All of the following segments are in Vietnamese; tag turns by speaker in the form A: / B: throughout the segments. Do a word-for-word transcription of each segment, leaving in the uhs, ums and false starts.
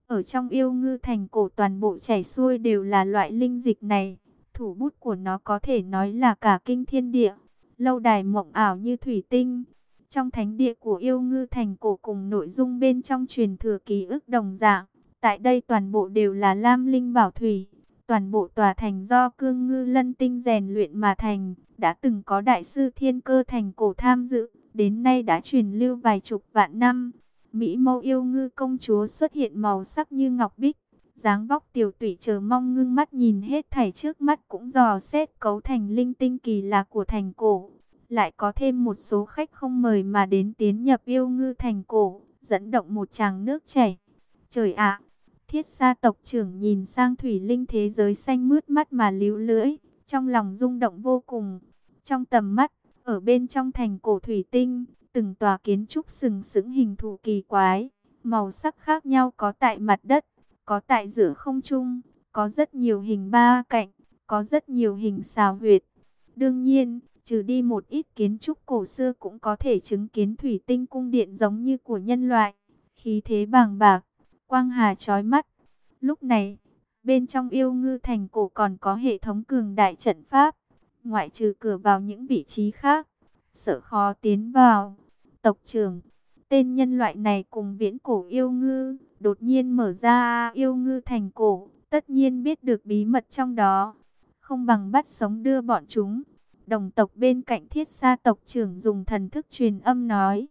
A: Ở trong Yêu Ngư Thành cổ toàn bộ chảy xuôi đều là loại linh dịch này. Thủ bút của nó có thể nói là cả kinh thiên địa. Lâu đài mộng ảo như thủy tinh. Trong thánh địa của Yêu Ngư Thành cổ cùng nội dung bên trong truyền thừa ký ức đồng dạng. Tại đây toàn bộ đều là lam linh bảo thủy. Toàn bộ tòa thành do cương ngư lân tinh rèn luyện mà thành. Đã từng có đại sư thiên cơ thành cổ tham dự. Đến nay đã truyền lưu vài chục vạn năm. Mỹ mâu yêu ngư công chúa xuất hiện màu sắc như ngọc bích. Dáng vóc tiểu tụy chờ mong ngưng mắt nhìn hết thảy trước mắt cũng dò xét cấu thành linh tinh kỳ lạ của thành cổ. Lại có thêm một số khách không mời mà đến tiến nhập Yêu Ngư Thành cổ, dẫn động một tràng nước chảy. Trời ạ! Thiết Sa tộc trưởng nhìn sang thủy linh thế giới xanh mướt mắt mà líu lưỡi, trong lòng rung động vô cùng. Trong tầm mắt, ở bên trong thành cổ thủy tinh, từng tòa kiến trúc sừng sững hình thù kỳ quái, màu sắc khác nhau, có tại mặt đất, có tại giữa không trung, có rất nhiều hình ba cạnh, có rất nhiều hình xào huyệt. Đương nhiên, trừ đi một ít kiến trúc cổ xưa cũng có thể chứng kiến thủy tinh cung điện giống như của nhân loại, khí thế bàng bạc, quang hà chói mắt. Lúc này, bên trong Yêu Ngư Thành cổ còn có hệ thống cường đại trận pháp, ngoại trừ cửa vào những vị trí khác, sợ khó tiến vào. Tộc trưởng, tên nhân loại này cùng viễn cổ yêu ngư, đột nhiên mở ra Yêu Ngư Thành cổ, tất nhiên biết được bí mật trong đó. Không bằng bắt sống đưa bọn chúng. Đồng tộc bên cạnh Thiết Sa tộc trưởng dùng thần thức truyền âm nói.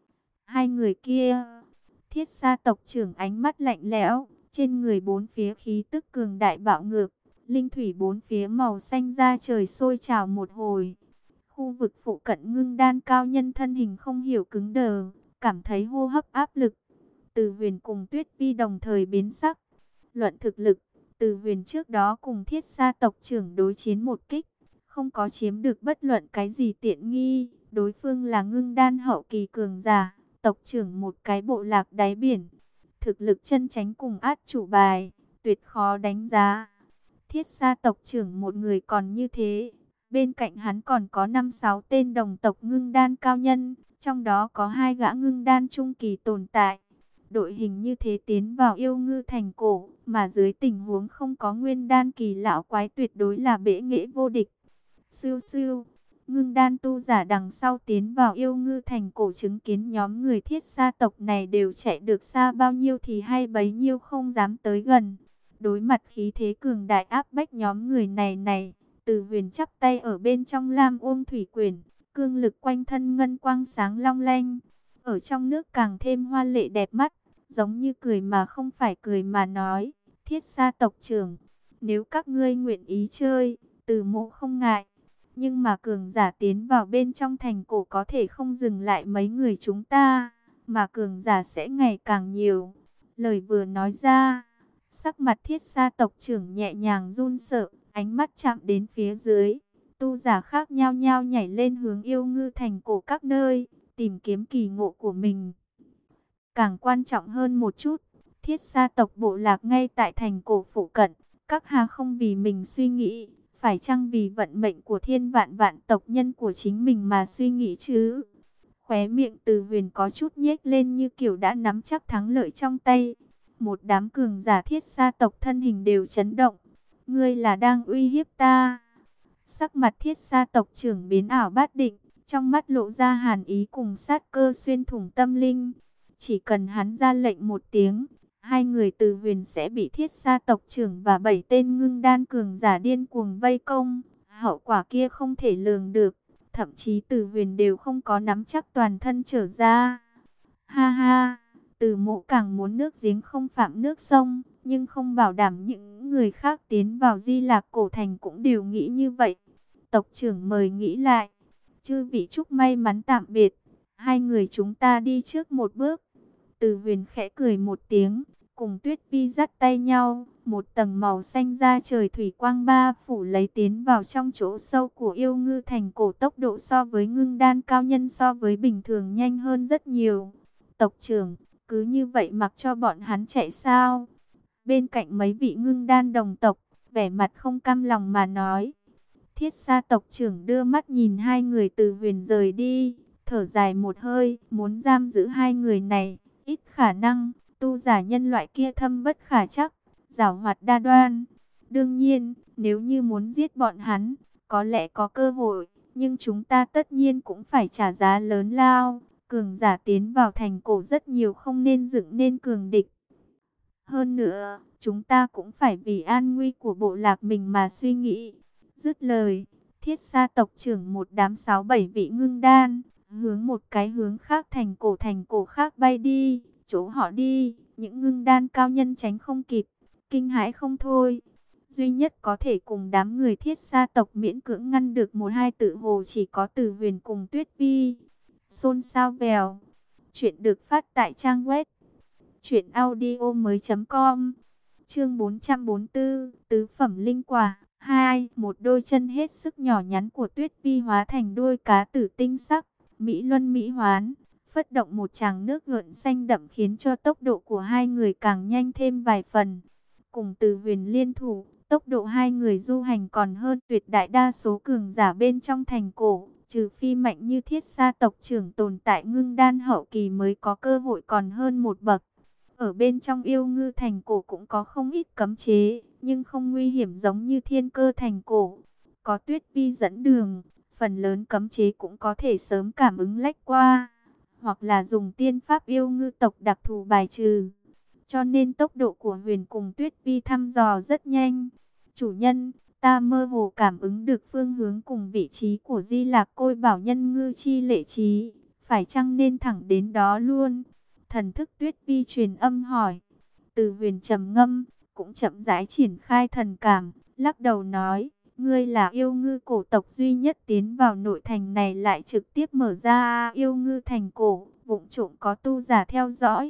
A: Hai người kia, Thiết Sa tộc trưởng ánh mắt lạnh lẽo, trên người bốn phía khí tức cường đại bạo ngược, linh thủy bốn phía màu xanh da trời sôi trào một hồi. Khu vực phụ cận Ngưng Đan cao nhân thân hình không hiểu cứng đờ, cảm thấy hô hấp áp lực. Từ Huyền cùng Tuyết Vi đồng thời biến sắc. Luận thực lực, Từ Huyền trước đó cùng Thiết Sa tộc trưởng đối chiến một kích, không có chiếm được bất luận cái gì tiện nghi. Đối phương là Ngưng Đan hậu kỳ cường giả, tộc trưởng một cái bộ lạc đáy biển. Thực lực chân chánh cùng át chủ bài, tuyệt khó đánh giá. Thiết Sa tộc trưởng một người còn như thế, bên cạnh hắn còn có năm sáu tên đồng tộc Ngưng Đan cao nhân, trong đó có hai gã Ngưng Đan trung kỳ tồn tại. Đội hình như thế tiến vào Yêu Ngư Thành cổ, mà dưới tình huống không có Nguyên Đan kỳ lão quái tuyệt đối là bẽ nghệ vô địch. Siêu siêu, Ngưng Đan tu giả đằng sau tiến vào Yêu Ngư Thành cổ, chứng kiến nhóm người Thiết Sa tộc này đều chạy được xa bao nhiêu thì hay bấy nhiêu không dám tới gần. Đối mặt khí thế cường đại áp bách nhóm người này này, Từ Huyền chắp tay ở bên trong Lam Ôm Thủy Quyển, cương lực quanh thân ngân quang sáng long lanh, ở trong nước càng thêm hoa lệ đẹp mắt, giống như cười mà không phải cười mà nói. Thiết Sa tộc trưởng, nếu các ngươi nguyện ý chơi, Từ mộ không ngại, nhưng mà cường giả tiến vào bên trong thành cổ có thể không dừng lại mấy người chúng ta, mà cường giả sẽ ngày càng nhiều. Lời vừa nói ra, sắc mặt Thiết Sa tộc trưởng nhẹ nhàng run sợ, ánh mắt chạm đến phía dưới. Tu giả khác nhao nhao nhảy lên hướng Yêu Ngư Thành cổ các nơi, tìm kiếm kỳ ngộ của mình. Càng quan trọng hơn một chút, Thiết Sa tộc bộ lạc ngay tại thành cổ phụ cận, các hà không vì mình suy nghĩ, phải chăng vì vận mệnh của thiên vạn vạn tộc nhân của chính mình mà suy nghĩ chứ? Khóe miệng Từ Huyền có chút nhếch lên như kiểu đã nắm chắc thắng lợi trong tay. Một đám cường giả Thiết Sa tộc thân hình đều chấn động. Ngươi là đang uy hiếp ta? Sắc mặt Thiết Sa tộc trưởng biến ảo bát định, trong mắt lộ ra hàn ý cùng sát cơ xuyên thủng tâm linh. Chỉ cần hắn ra lệnh một tiếng, hai người Từ Huyền sẽ bị Thiết Sa tộc trưởng và bảy tên Ngưng Đan cường giả điên cuồng vây công. Hậu quả kia không thể lường được, thậm chí Từ Huyền đều không có nắm chắc toàn thân trở ra. Ha ha, Từ mộ càng muốn nước giếng không phạm nước sông, nhưng không bảo đảm những người khác tiến vào Di Lạc cổ thành cũng đều nghĩ như vậy. Tộc trưởng mời nghĩ lại. Chư vị chúc may mắn tạm biệt. Hai người chúng ta đi trước một bước. Từ Huyền khẽ cười một tiếng, cùng Tuyết Vi dắt tay nhau, một tầng màu xanh da trời thủy quang ba phủ lấy tiến vào trong chỗ sâu của Yêu Ngư Thành cổ. Tốc độ so với Ngưng Đan cao nhân so với bình thường nhanh hơn rất nhiều. Tộc trưởng, cứ như vậy mặc cho bọn hắn chạy sao? Bên cạnh mấy vị Ngưng Đan đồng tộc, vẻ mặt không cam lòng mà nói. Thiết Sa tộc trưởng đưa mắt nhìn hai người Từ Huyền rời đi, thở dài một hơi, muốn giam giữ hai người này, ít khả năng, Tu giả nhân loại kia thâm bất khả trắc, giảo hoạt đa đoan. Đương nhiên, nếu như muốn giết bọn hắn, có lẽ có cơ hội, nhưng chúng ta tất nhiên cũng phải trả giá lớn lao. Cường giả tiến vào thành cổ rất nhiều, không nên dựng nên cường địch. Hơn nữa, chúng ta cũng phải vì an nguy của bộ lạc mình mà suy nghĩ. Dứt lời, Thiết Sa tộc trưởng một đám sáu bảy vị ngưng đan, hướng một cái hướng khác thành cổ thành cổ khác bay đi. Chỗ họ đi, những ngưng đan cao nhân tránh không kịp, kinh hãi không thôi. Duy nhất có thể cùng đám người Thiết Sa tộc miễn cưỡng ngăn được một hai tự hồ chỉ có Từ Huyền cùng Tuyết Vi. Xôn xao vèo. Chuyện được phát tại trang web truyện audio mới chấm com. Chương bốn trăm bốn mươi tư, tứ phẩm linh quả. Hai, một đôi chân hết sức nhỏ nhắn của Tuyết Vi hóa thành đôi cá tử tinh sắc, mỹ luân mỹ hoán, phất động một tràng nước gợn xanh đậm khiến cho tốc độ của hai người càng nhanh thêm vài phần. Cùng Từ Huyền liên thủ, tốc độ hai người du hành còn hơn tuyệt đại đa số cường giả bên trong thành cổ, trừ phi mạnh như Thiết Sa tộc trưởng tồn tại ngưng đan hậu kỳ mới có cơ hội còn hơn một bậc. Ở bên trong Yêu Ngư thành cổ cũng có không ít cấm chế, nhưng không nguy hiểm giống như Thiên Cơ thành cổ. Có Tuyết Vi dẫn đường, phần lớn cấm chế cũng có thể sớm cảm ứng lách qua, hoặc là dùng tiên pháp Yêu Ngư tộc đặc thù bài trừ. Cho nên tốc độ của Huyền cùng Tuyết Vi thăm dò rất nhanh. Chủ nhân, ta mơ hồ cảm ứng được phương hướng cùng vị trí của Di Lạc Côi Bảo Nhân Ngư Chi Lệ Trí, phải chăng nên thẳng đến đó luôn? Thần thức Tuyết Vi truyền âm hỏi. Từ Huyền trầm ngâm, cũng chậm rãi triển khai thần cảm, lắc đầu nói, ngươi là yêu ngư cổ tộc duy nhất tiến vào nội thành này lại trực tiếp mở ra yêu ngư thành cổ, vụng trộm có tu giả theo dõi.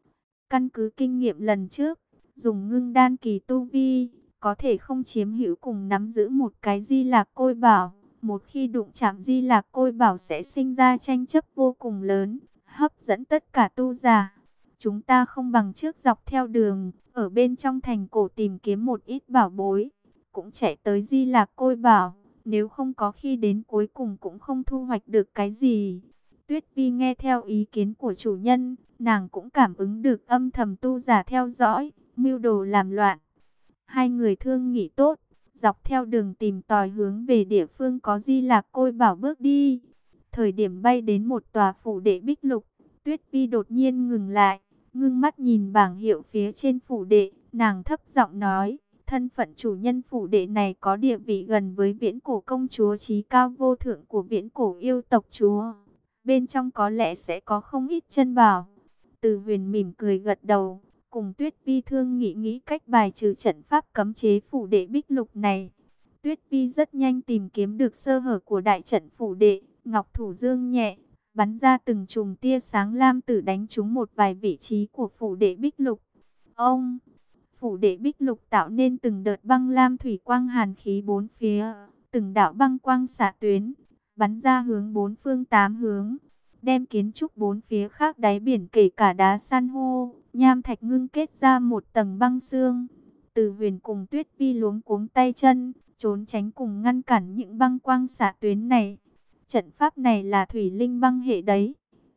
A: Căn cứ kinh nghiệm lần trước, dùng ngưng đan kỳ tu vi, có thể không chiếm hữu cùng nắm giữ một cái Di Lạc Côi Bảo. Một khi đụng chạm Di Lạc Côi Bảo sẽ sinh ra tranh chấp vô cùng lớn, hấp dẫn tất cả tu giả. Chúng ta không bằng trước dọc theo đường, ở bên trong thành cổ tìm kiếm một ít bảo bối, cũng chạy tới Di Lạc Côi Bảo, nếu không có khi đến cuối cùng cũng không thu hoạch được cái gì. Tuyết Vi nghe theo ý kiến của chủ nhân, nàng cũng cảm ứng được âm thầm tu giả theo dõi, mưu đồ làm loạn. Hai người thương nghị tốt, dọc theo đường tìm tòi hướng về địa phương có Di Lạc Côi Bảo bước đi. Thời điểm bay đến một tòa phủ đệ bích lục, Tuyết Vi đột nhiên ngừng lại, ngưng mắt nhìn bảng hiệu phía trên phủ đệ, nàng thấp giọng nói, thân phận chủ nhân phủ đệ này có địa vị gần với Viễn Cổ công chúa chí cao vô thượng của Viễn Cổ yêu tộc chúa. Bên trong có lẽ sẽ có không ít chân bảo. Từ Huyền mỉm cười gật đầu, cùng Tuyết Vi thương nghị nghĩ cách bài trừ trận pháp cấm chế phủ đệ bích lục này. Tuyết Vi rất nhanh tìm kiếm được sơ hở của đại trận phủ đệ, ngọc thủ dương nhẹ, bắn ra từng chùm tia sáng lam tử đánh trúng một vài vị trí của phủ đệ bích lục. Ông, phủ đệ bích lục tạo nên từng đợt băng lam thủy quang hàn khí bốn phía, từng đạo băng quang xạ tuyến, bắn ra hướng bốn phương tám hướng, đem kiến trúc bốn phía khác đáy biển kể cả đá san hô, nham thạch ngưng kết ra một tầng băng xương. Từ Huyền cùng Tuyết Vi luống cuống tay chân, trốn tránh cùng ngăn cản những băng quang xạ tuyến này. Trận pháp này là thủy linh băng hệ đấy.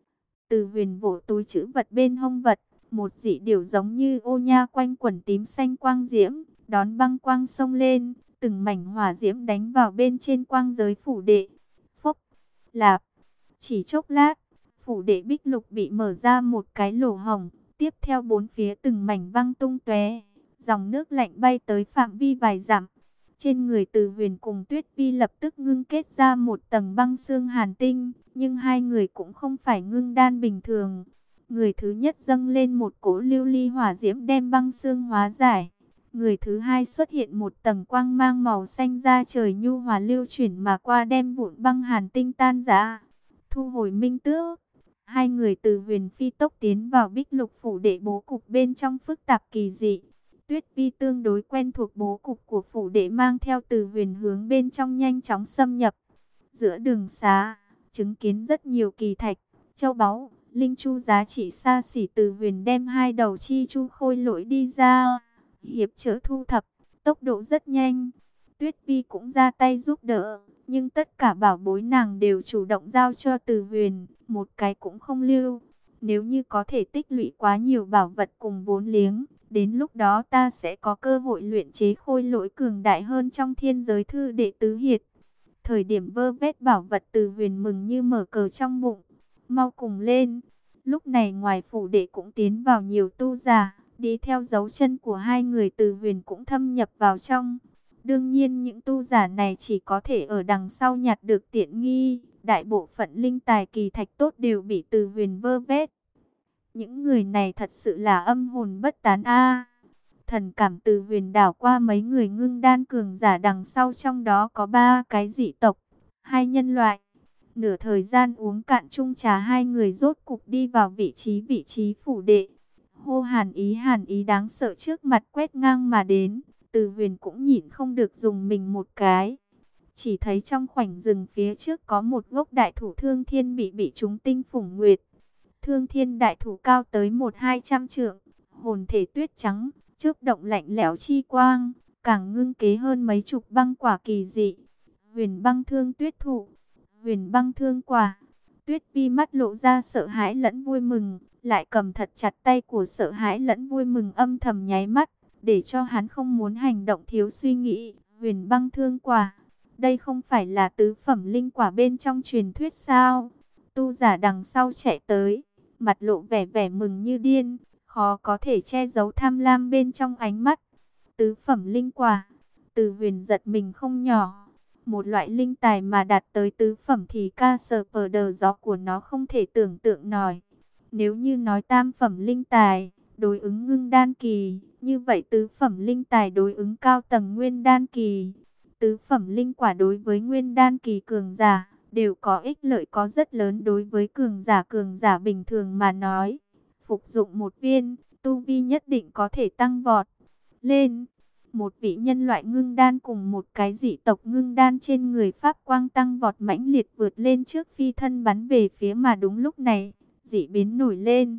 A: Từ Huyền vỗ túi trữ vật bên hông vật, một dị điểu giống như ô nha quanh quẩn tím xanh quang diễm, đón băng quang xông lên, từng mảnh hỏa diễm đánh vào bên trên quang giới phủ đệ. Phốc, lạp, chỉ chốc lát, phủ đệ bích lục bị mở ra một cái lỗ hổng, tiếp theo bốn phía từng mảnh văng tung tóe, dòng nước lạnh bay tới phạm vi vài dặm. Trên người Từ Huyền cùng Tuyết Vi lập tức ngưng kết ra một tầng băng xương hàn tinh, nhưng hai người cũng không phải ngưng đan bình thường. Người thứ nhất dâng lên một cỗ lưu ly hỏa diễm đem băng xương hóa giải. Người thứ hai xuất hiện một tầng quang mang màu xanh da trời nhu hòa lưu chuyển mà qua đem vụn băng hàn tinh tan rã. Thu hồi minh tước, hai người Từ Huyền phi tốc tiến vào bích lục phủ đệ bố cục bên trong phức tạp kỳ dị. Tuyết Vi tương đối quen thuộc bố cục của phủ đệ, mang theo Từ Huyền hướng bên trong nhanh chóng xâm nhập. Giữa đường xá, chứng kiến rất nhiều kỳ thạch, châu báu, linh chu giá trị xa xỉ. Từ Huyền đem hai đầu chi chu khôi lỗi đi ra, hiệp trợ thu thập, tốc độ rất nhanh. Tuyết Vi cũng ra tay giúp đỡ, nhưng tất cả bảo bối nàng đều chủ động giao cho Từ Huyền, một cái cũng không lưu. Nếu như có thể tích lũy quá nhiều bảo vật cùng vốn liếng, đến lúc đó ta sẽ có cơ hội luyện chế khôi lỗi cường đại hơn trong thiên giới thư đệ tứ hiệt. Thời điểm vơ vét bảo vật, Từ Huyền mừng như mở cờ trong bụng. Mau cùng lên. Lúc này ngoài phủ đệ cũng tiến vào nhiều tu giả, đi theo dấu chân của hai người, Từ Huyền cũng thâm nhập vào trong. Đương nhiên những tu giả này chỉ có thể ở đằng sau nhặt được tiện nghi. Đại bộ phận linh tài kỳ thạch tốt đều bị Từ Huyền vơ vét. Những người này thật sự là âm hồn bất tán a. Thần cảm Từ Huyền đảo qua mấy người ngưng đan cường giả đằng sau, trong đó có ba cái dị tộc, hai nhân loại. Nửa thời gian uống cạn chung trà, hai người rốt cục đi vào vị trí vị trí phủ đệ. Hô hàn ý hàn ý đáng sợ trước mặt quét ngang mà đến, Từ Huyền cũng nhịn không được dùng mình một cái. Chỉ thấy trong khoảnh rừng phía trước có một gốc đại thụ thương thiên bị bị trúng tinh phủng nguyệt. Thương thiên đại thụ cao tới một hai trăm trượng, hồn thể tuyết trắng, chớp động lạnh lẽo chi quang, càng ngưng kế hơn mấy chục băng quả kỳ dị. Huyền băng thương tuyết thụ, huyền băng thương quả. Tuyết Vi mắt lộ ra sợ hãi lẫn vui mừng, lại cầm thật chặt tay của sợ hãi lẫn vui mừng, âm thầm nháy mắt, để cho hắn không muốn hành động thiếu suy nghĩ. Huyền băng thương quả, đây không phải là tứ phẩm linh quả bên trong truyền thuyết sao? Tu giả đằng sau chạy tới, mặt lộ vẻ vẻ mừng như điên, khó có thể che giấu tham lam bên trong ánh mắt. Tứ phẩm linh quả, Từ Huyền giật mình không nhỏ. Một loại linh tài mà đạt tới tứ phẩm thì ca sờ pờ đờ gió của nó không thể tưởng tượng nổi. Nếu như nói tam phẩm linh tài đối ứng ngưng đan kỳ, như vậy tứ phẩm linh tài đối ứng cao tầng nguyên đan kỳ. Tứ phẩm linh quả đối với nguyên đan kỳ cường giả đều có ích lợi có rất lớn. Đối với cường giả cường giả bình thường mà nói, phục dụng một viên, tu vi nhất định có thể tăng vọt lên. Một vị nhân loại ngưng đan cùng một cái dị tộc ngưng đan trên người pháp quang tăng vọt mãnh liệt vượt lên trước, phi thân bắn về phía. Mà đúng lúc này, dị biến nổi lên.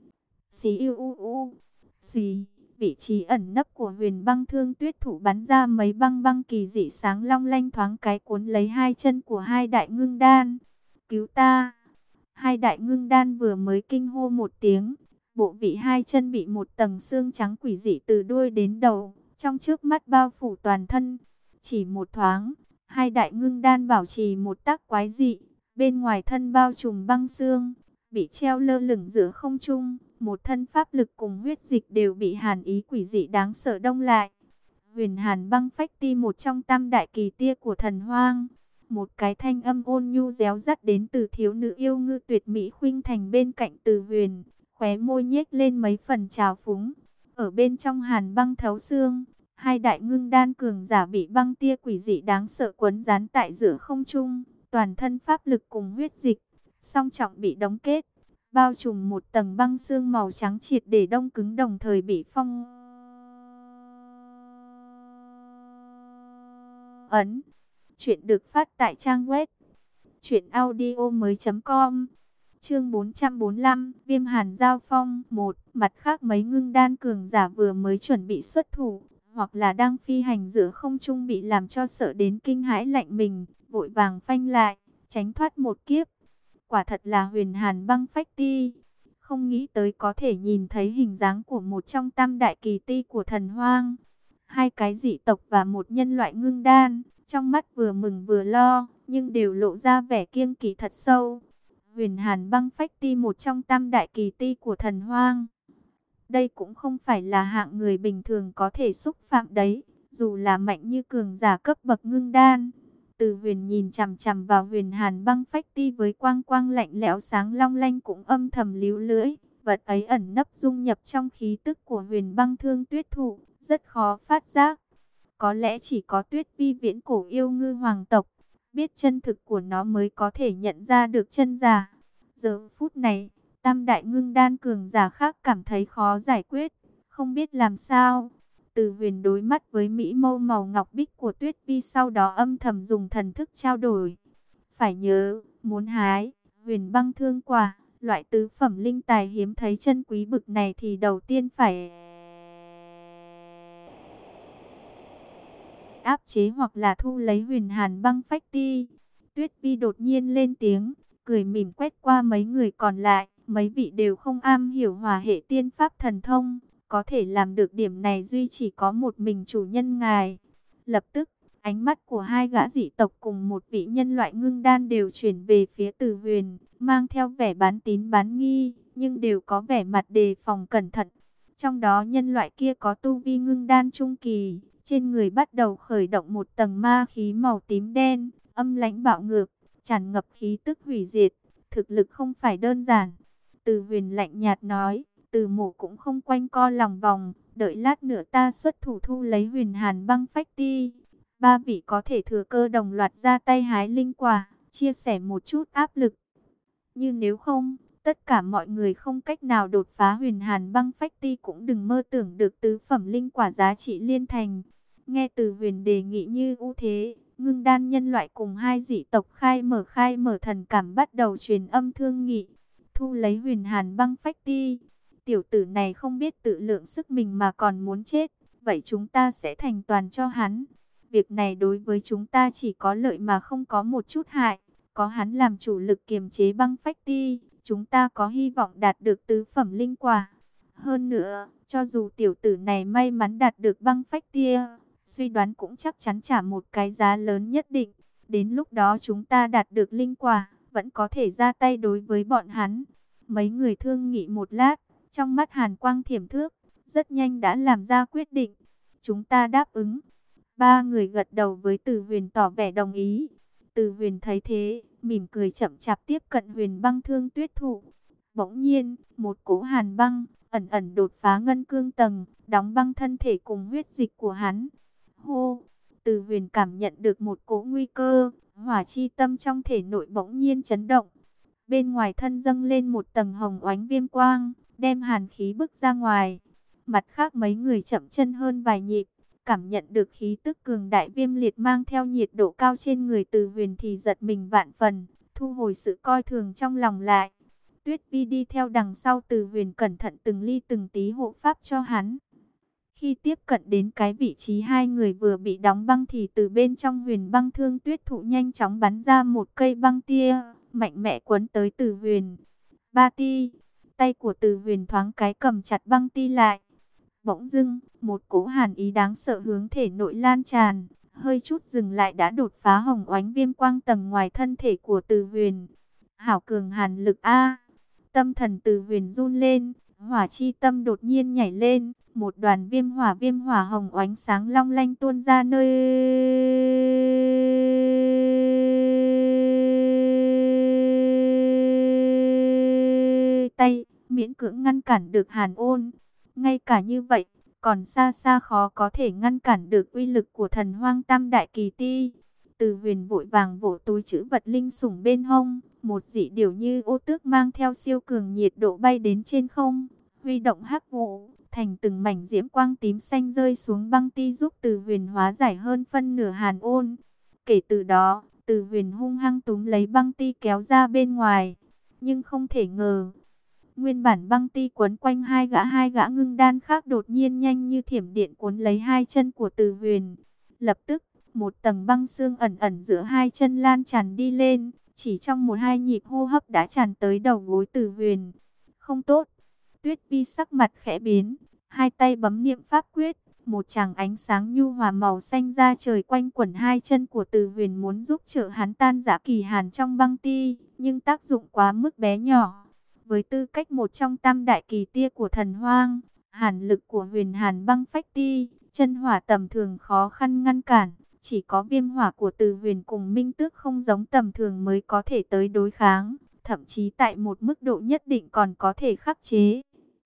A: Xí u u u, xùy, vị trí ẩn nấp của huyền băng thương tuyết thụ bắn ra mấy băng băng kỳ dị sáng long lanh, thoáng cái cuốn lấy hai chân của hai đại ngưng đan. Cứu ta! Hai đại ngưng đan vừa mới kinh hô một tiếng, bộ vị hai chân bị một tầng xương trắng quỷ dị từ đuôi đến đầu, trong chớp mắt bao phủ toàn thân. Chỉ một thoáng, hai đại ngưng đan bảo trì một tác quái dị, bên ngoài thân bao trùm băng xương, bị treo lơ lửng giữa không trung, một thân pháp lực cùng huyết dịch đều bị hàn ý quỷ dị đáng sợ đông lại. Huyền Hàn băng phách ti, một trong tam đại kỳ tia của thần hoang. Một cái thanh âm ôn nhu réo rắt đến từ thiếu nữ yêu ngư tuyệt mỹ khuynh thành bên cạnh Từ Huyền, khóe môi nhếch lên mấy phần trào phúng. Ở bên trong hàn băng thấu xương, hai đại ngưng đan cường giả bị băng tia quỷ dị đáng sợ quấn dán tại giữa không trung, toàn thân pháp lực cùng huyết dịch song trọng bị đóng kết, bao trùm một tầng băng xương màu trắng triệt để đông cứng, đồng thời bị phong ấn. Chuyện được phát tại trang web truyện audio mới chấm com. Chương bốn trăm bốn mươi lăm, Viêm Hàn giao phong một. Mặt khác mấy ngưng đan cường giả vừa mới chuẩn bị xuất thủ, hoặc là đang phi hành giữa không trung, bị làm cho sợ đến kinh hãi lạnh mình, vội vàng phanh lại, tránh thoát một kiếp. Quả thật là huyền hàn băng phách ti. Không nghĩ tới có thể nhìn thấy hình dáng của một trong tam đại kỳ ti của thần hoang. Hai cái dị tộc và một nhân loại ngưng đan, trong mắt vừa mừng vừa lo, nhưng đều lộ ra vẻ kiêng kỵ thật sâu. Huyền Hàn băng phách ti, một trong tam đại kỳ ti của thần hoang. Đây cũng không phải là hạng người bình thường có thể xúc phạm đấy, dù là mạnh như cường giả cấp bậc ngưng đan. Từ Huyền nhìn chằm chằm vào Huyền Hàn băng phách ti với quang quang lạnh lẽo sáng long lanh, cũng âm thầm líu lưỡi. Vật ấy ẩn nấp dung nhập trong khí tức của huyền băng thương tuyết thụ, rất khó phát giác. Có lẽ chỉ có Tuyết Vi viễn cổ yêu ngư hoàng tộc biết chân thực của nó mới có thể nhận ra được chân giả. Giờ phút này, tam đại ngưng đan cường giả khác cảm thấy khó giải quyết, không biết làm sao. Từ Huyền đối mắt với mỹ mâu màu ngọc bích của Tuyết Vi, sau đó âm thầm dùng thần thức trao đổi. Phải nhớ, muốn hái huyền băng thương quả, loại tứ phẩm linh tài hiếm thấy chân quý bực này, thì đầu tiên phải áp chế hoặc là thu lấy huyền hàn băng phách ti. Tuyết Vi đột nhiên lên tiếng, cười mỉm quét qua mấy người còn lại, Mấy vị đều không am hiểu hỏa hệ tiên pháp thần thông, có thể làm được điểm này duy chỉ có một mình chủ nhân ngài. Lập tức, ánh mắt của hai gã dị tộc cùng một vị nhân loại ngưng đan đều chuyển về phía Từ Huyền, mang theo vẻ bán tín bán nghi, nhưng đều có vẻ mặt đề phòng cẩn thận. Trong đó nhân loại kia có tu vi ngưng đan trung kỳ, trên người bắt đầu khởi động một tầng ma khí màu tím đen, âm lãnh bạo ngược, tràn ngập khí tức hủy diệt, thực lực không phải đơn giản. Từ Huyền lạnh nhạt nói, Từ Mộ cũng không quanh co lòng vòng, đợi lát nữa ta xuất thủ thu lấy Huyền Hàn băng phách ti. Ba vị có thể thừa cơ đồng loạt ra tay hái linh quả, chia sẻ một chút áp lực. như nếu không, tất cả mọi người không cách nào đột phá Huyền Hàn băng phách ti, cũng đừng mơ tưởng được tứ phẩm linh quả giá trị liên thành. Nghe Từ Huyền đề nghị như ưu thế, ngưng đan nhân loại cùng hai dị tộc khai mở khai mở thần cảm bắt đầu truyền âm thương nghị. Thu lấy Huyền Hàn băng phách ti, tiểu tử này không biết tự lượng sức mình mà còn muốn chết, vậy chúng ta sẽ thành toàn cho hắn. Việc này đối với chúng ta chỉ có lợi mà không có một chút hại. Có hắn làm chủ lực kiềm chế băng phách ti, chúng ta có hy vọng đạt được tứ phẩm linh quả. Hơn nữa, cho dù tiểu tử này may mắn đạt được băng phách ti, suy đoán cũng chắc chắn trả một cái giá lớn nhất định. Đến lúc đó chúng ta đạt được linh quả, vẫn có thể ra tay đối với bọn hắn. Mấy người thương nghị một lát, trong mắt hàn quang thiểm thước, rất nhanh đã làm ra quyết định. Chúng ta đáp ứng. Ba người gật đầu với Từ Huyền tỏ vẻ đồng ý. Từ Huyền thấy thế, mỉm cười chậm chạp tiếp cận Huyền băng thương tuyết thụ. Bỗng nhiên, một cỗ hàn băng, ẩn ẩn đột phá ngân cương tầng, đóng băng thân thể cùng huyết dịch của hắn. Hô! Từ Huyền cảm nhận được một cỗ nguy cơ, hỏa chi tâm trong thể nội bỗng nhiên chấn động. Bên ngoài thân dâng lên một tầng hồng oánh viêm quang, đem hàn khí bức ra ngoài. Mặt khác mấy người chậm chân hơn vài nhịp, cảm nhận được khí tức cường đại viêm liệt mang theo nhiệt độ cao trên người Từ Huyền thì giật mình vạn phần, thu hồi sự coi thường trong lòng lại. Tuyết Vi đi theo đằng sau Từ Huyền, cẩn thận từng ly từng tí hộ pháp cho hắn. Khi tiếp cận đến cái vị trí hai người vừa bị đóng băng thì từ bên trong Huyền băng thương tuyết thụ nhanh chóng bắn ra một cây băng tia, mạnh mẽ quấn tới Từ Huyền. Ba ti, tay của Từ Huyền thoáng cái cầm chặt băng ti lại. Bỗng dưng, một cỗ hàn ý đáng sợ hướng thể nội lan tràn, hơi chút dừng lại đã đột phá hồng oánh viêm quang tầng ngoài thân thể của Từ Huyền. Hảo cường hàn lực A! Tâm thần Từ Huyền run lên, hỏa chi tâm đột nhiên nhảy lên, một đoàn viêm hỏa viêm hỏa hồng oánh sáng long lanh tuôn ra nơi tay, miễn cưỡng ngăn cản được hàn ôn. Ngay cả như vậy, còn xa xa khó có thể ngăn cản được uy lực của thần hoang tam đại kỳ ti. Từ Huyền vội vàng vỗ túi trữ vật linh sủng bên hông, một dị điểu như ô tước mang theo siêu cường nhiệt độ bay đến trên không, huy động hắc vụ, thành từng mảnh diễm quang tím xanh rơi xuống băng ti, giúp Từ Huyền hóa giải hơn phân nửa hàn ôn. Kể từ đó, Từ Huyền hung hăng túm lấy băng ti kéo ra bên ngoài, nhưng không thể ngờ, nguyên bản băng ti quấn quanh hai gã hai gã ngưng đan khác đột nhiên nhanh như thiểm điện cuốn lấy hai chân của Từ Huyền. Lập tức, một tầng băng xương ẩn ẩn giữa hai chân lan tràn đi lên, chỉ trong một hai nhịp hô hấp đã tràn tới đầu gối Từ Huyền. Không tốt! Tuyết Vi sắc mặt khẽ biến, hai tay bấm niệm pháp quyết, một tràng ánh sáng nhu hòa màu xanh ra trời quanh quẩn hai chân của Từ Huyền, muốn giúp trợ hắn tan rã kỳ hàn trong băng ti, nhưng tác dụng quá mức bé nhỏ. Với tư cách một trong tam đại kỳ tia của thần hoang, hàn lực của Huyền Hàn băng phách ti, chân hỏa tầm thường khó khăn ngăn cản. Chỉ có viêm hỏa của Từ Huyền cùng minh tước không giống tầm thường mới có thể tới đối kháng. Thậm chí tại một mức độ nhất định còn có thể khắc chế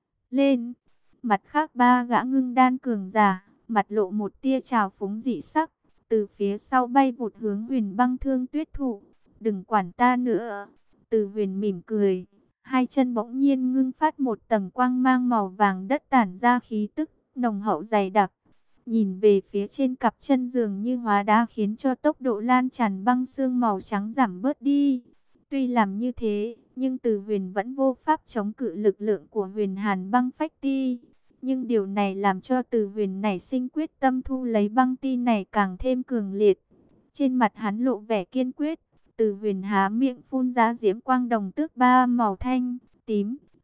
A: lên. Mặt khác ba gã ngưng đan cường giả, mặt lộ một tia trào phúng dị sắc, từ phía sau bay vụt hướng Huyền băng thương tuyết thụ. Đừng quản ta nữa. Từ Huyền mỉm cười. Hai chân bỗng nhiên ngưng phát một tầng quang mang màu vàng đất tản ra khí tức nồng hậu dày đặc. Nhìn về phía trên cặp chân dường như hóa đá, khiến cho tốc độ lan tràn băng xương màu trắng giảm bớt đi. Tuy làm như thế, nhưng Từ Huyền vẫn vô pháp chống cự lực lượng của Huyền Hàn băng phách ti. Nhưng điều này làm cho Từ Huyền nảy sinh quyết tâm thu lấy băng ti này càng thêm cường liệt. Trên mặt hắn lộ vẻ kiên quyết. Từ Huyền há miệng phun ra diễm quang đồng tước ba màu thanh, tím,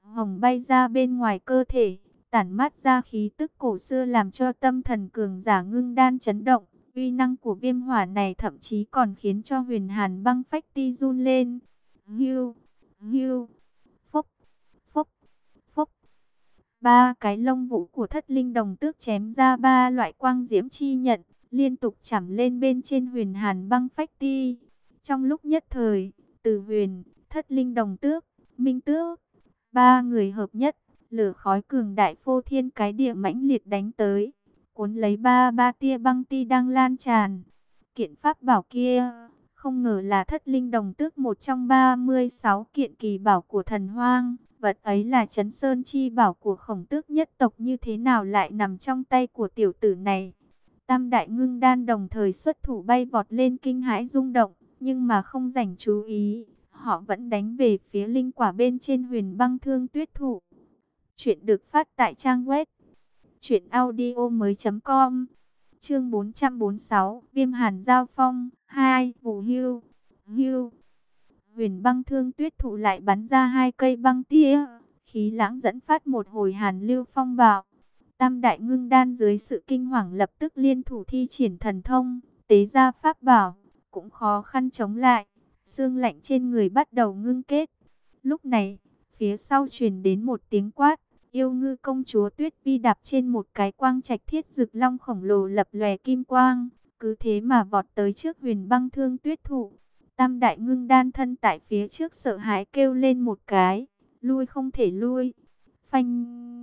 A: hồng bay ra bên ngoài cơ thể, tản mát ra khí tức cổ xưa làm cho tâm thần cường giả ngưng đan chấn động. Uy năng của viêm hỏa này thậm chí còn khiến cho Huyền Hàn băng phách ti run lên. Hưu, hưu, phốc, phốc, phốc. Ba cái lông vũ của thất linh đồng tước chém ra ba loại quang diễm chi nhận, liên tục chẩm lên bên trên Huyền Hàn băng phách ti. Trong lúc nhất thời, Từ Huyền, thất linh đồng tước, Minh Tước, ba người hợp nhất, lửa khói cường đại phô thiên cái địa mãnh liệt đánh tới, cuốn lấy ba ba tia băng ti đang lan tràn. Kiện pháp bảo kia, không ngờ là thất linh đồng tước, một trong ba mươi sáu kiện kỳ bảo của thần hoang. Vật ấy là Trấn Sơn chi bảo của Khổng Tước nhất tộc, như thế nào lại nằm trong tay của tiểu tử này? Tam đại ngưng đan đồng thời xuất thủ bay vọt lên kinh hãi rung động, nhưng mà không dành chú ý, họ vẫn đánh về phía linh quả bên trên Huyền Băng Thương Tuyết Thụ. Chuyện được phát tại trang web truyện audio mới.com. Chương bốn trăm bốn mươi sáu, Viêm Hàn giao phong hai, Vũ Hưu. Hưu. Huyền Băng Thương Tuyết Thụ lại bắn ra hai cây băng tia, khí lãng dẫn phát một hồi hàn lưu phong bạo. Tam đại ngưng đan dưới sự kinh hoàng lập tức liên thủ thi triển thần thông, tế ra pháp bảo, cũng khó khăn chống lại. Xương lạnh trên người bắt đầu ngưng kết. Lúc này, phía sau truyền đến một tiếng quát. Yêu Ngư công chúa Tuyết Vi đạp trên một cái quang trạch thiết dực long khổng lồ lập lòe kim quang, cứ thế mà vọt tới trước Huyền Băng Thương Tuyết Thụ. Tam đại ngưng đan thân tại phía trước sợ hãi kêu lên một cái, lui không thể lui. Phanh.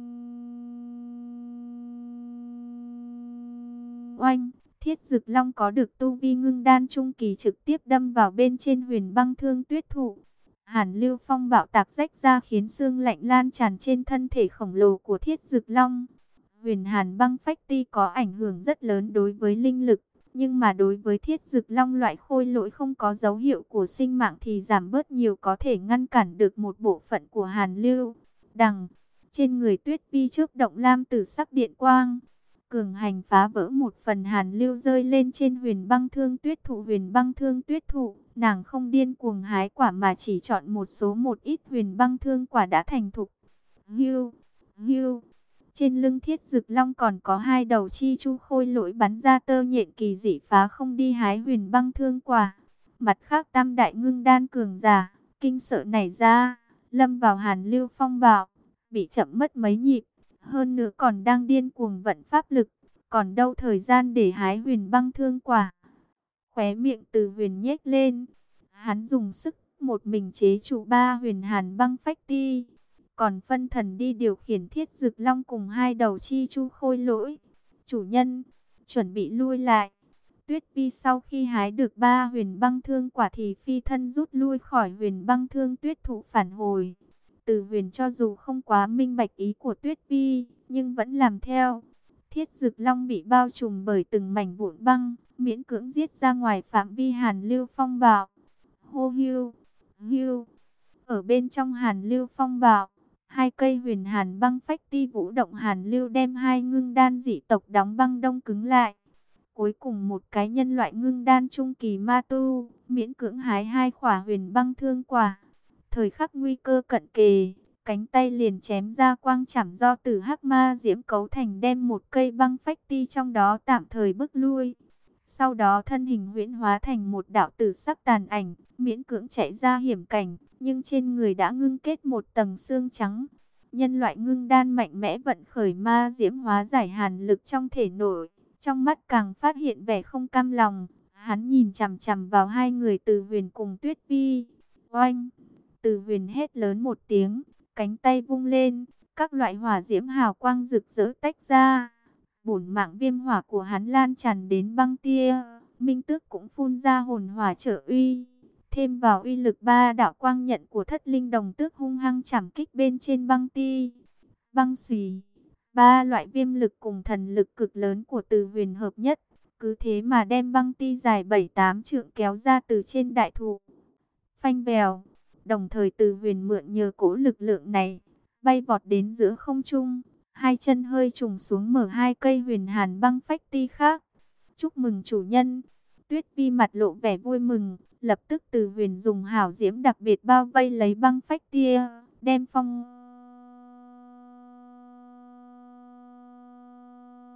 A: Oanh, thiết dực long có được tu vi ngưng đan trung kỳ trực tiếp đâm vào bên trên Huyền Băng Thương Tuyết Thụ. Hàn lưu phong bạo tạc rách ra khiến xương lạnh lan tràn trên thân thể khổng lồ của thiết dực long. Huyền Hàn băng phách ti có ảnh hưởng rất lớn đối với linh lực, nhưng mà đối với thiết dực long loại khôi lỗi không có dấu hiệu của sinh mạng thì giảm bớt nhiều, có thể ngăn cản được một bộ phận của hàn lưu. Đằng, trên người Tuyết Vi chớp động lam tử sắc điện quang, cường hành phá vỡ một phần hàn lưu rơi lên trên Huyền Băng Thương Tuyết Thụ. Huyền Băng Thương Tuyết Thụ, nàng không điên cuồng hái quả mà chỉ chọn một số một ít Huyền Băng Thương quả đã thành thục. Hưu, hưu. Trên lưng thiết dực long còn có hai đầu chi chu khôi lỗi bắn ra tơ nhện kỳ dị phá không đi hái Huyền Băng Thương quả. Mặt khác tam đại ngưng đan cường giả, kinh sợ nảy ra, lâm vào hàn lưu phong bạo, bị chậm mất mấy nhịp. Hơn nữa còn đang điên cuồng vận pháp lực, còn đâu thời gian để hái Huyền Băng Thương quả. Khóe miệng Từ Huyền nhếch lên, hắn dùng sức một mình chế trụ ba Huyền Hàn băng phách ti, còn phân thần đi điều khiển thiết dực long cùng hai đầu chi chu khôi lỗi. Chủ nhân, chuẩn bị lui lại. Tuyết Vi sau khi hái được ba Huyền Băng Thương quả thì phi thân rút lui khỏi Huyền Băng Thương Tuyết Thụ phản hồi. Từ Huyền cho dù không quá minh bạch ý của Tuyết Vi, nhưng vẫn làm theo. Thiết dực long bị bao trùm bởi từng mảnh vụn băng, miễn cưỡng giết ra ngoài phạm vi hàn lưu phong bạo. Hô hưu, hưu. Ở bên trong hàn lưu phong bạo, hai cây Huyền Hàn băng phách ti vũ động hàn lưu đem hai ngưng đan dị tộc đóng băng đông cứng lại. Cuối cùng một cái nhân loại ngưng đan trung kỳ ma tu, miễn cưỡng hái hai khỏa Huyền Băng Thương quả. Thời khắc nguy cơ cận kề, cánh tay liền chém ra quang chảm do tử hắc ma diễm cấu thành, đem một cây băng phách ti trong đó tạm thời bức lui. Sau đó thân hình huyễn hóa thành một đạo tử sắc tàn ảnh, miễn cưỡng chạy ra hiểm cảnh, nhưng trên người đã ngưng kết một tầng xương trắng. Nhân loại ngưng đan mạnh mẽ vận khởi ma diễm hóa giải hàn lực trong thể nội, trong mắt càng phát hiện vẻ không cam lòng. Hắn nhìn chằm chằm vào hai người Từ Huyền cùng Tuyết Vi. Oanh! Từ Huyền hét lớn một tiếng, cánh tay vung lên, các loại hỏa diễm hào quang rực rỡ tách ra. Bổn mạng viêm hỏa của hắn lan tràn đến băng tia, Minh Tước cũng phun ra hồn hỏa trợ uy. Thêm vào uy lực ba đạo quang nhận của thất linh đồng tước hung hăng chảm kích bên trên băng ti. Băng xùy, ba loại viêm lực cùng thần lực cực lớn của Từ Huyền hợp nhất, cứ thế mà đem băng ti dài bảy tám trượng kéo ra từ trên đại thụ. Phanh vèo. Đồng thời Từ Huyền mượn nhờ cỗ lực lượng này, bay vọt đến giữa không trung, hai chân hơi trùng xuống mở hai cây Huyền Hàn băng phách ti khác. Chúc mừng chủ nhân. Tuyết Vi mặt lộ vẻ vui mừng, lập tức Từ Huyền dùng hảo diễm đặc biệt bao vây lấy băng phách tia, đem phong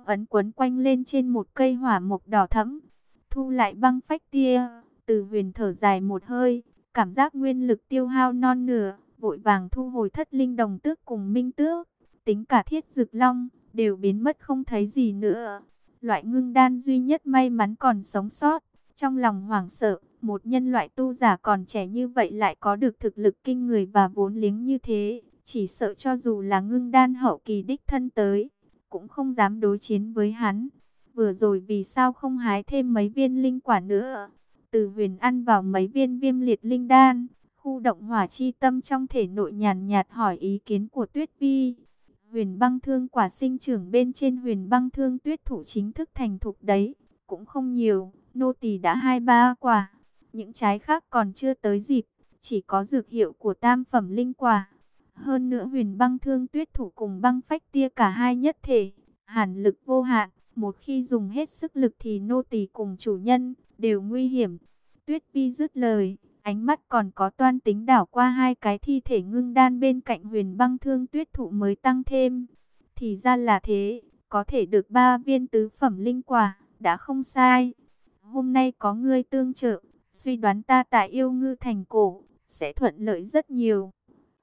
A: ấn quấn quanh lên trên một cây hỏa mộc đỏ thẫm. Thu lại băng phách tia, Từ Huyền thở dài một hơi, cảm giác nguyên lực tiêu hao non nửa, vội vàng thu hồi thất linh đồng tước cùng minh tước, tính cả thiết dực long, đều biến mất không thấy gì nữa. Loại ngưng đan duy nhất may mắn còn sống sót, trong lòng hoảng sợ, một nhân loại tu giả còn trẻ như vậy lại có được thực lực kinh người và vốn liếng như thế, chỉ sợ cho dù là ngưng đan hậu kỳ đích thân tới, cũng không dám đối chiến với hắn. Vừa rồi vì sao không hái thêm mấy viên linh quả nữa? Từ Huyền ăn vào mấy viên viêm liệt linh đan, khu động hỏa chi tâm trong thể nội nhàn nhạt hỏi ý kiến của Tuyết Vi. Huyền băng thương quả sinh trưởng bên trên huyền băng thương tuyết thủ chính thức thành thục đấy, cũng không nhiều, nô tỳ đã hai ba quả, những trái khác còn chưa tới dịp, chỉ có dược hiệu của tam phẩm linh quả. Hơn nữa huyền băng thương tuyết thủ cùng băng phách tia cả hai nhất thể, hàn lực vô hạn, một khi dùng hết sức lực thì nô tỳ cùng chủ nhân đều nguy hiểm. Tuyết Vi dứt lời, ánh mắt còn có toan tính đảo qua hai cái thi thể ngưng đan bên cạnh huyền băng thương tuyết thụ mới tăng thêm. Thì ra là thế, có thể được ba viên tứ phẩm linh quả, đã không sai. Hôm nay có ngươi tương trợ, suy đoán ta tại Yêu Ngư Thành Cổ, sẽ thuận lợi rất nhiều.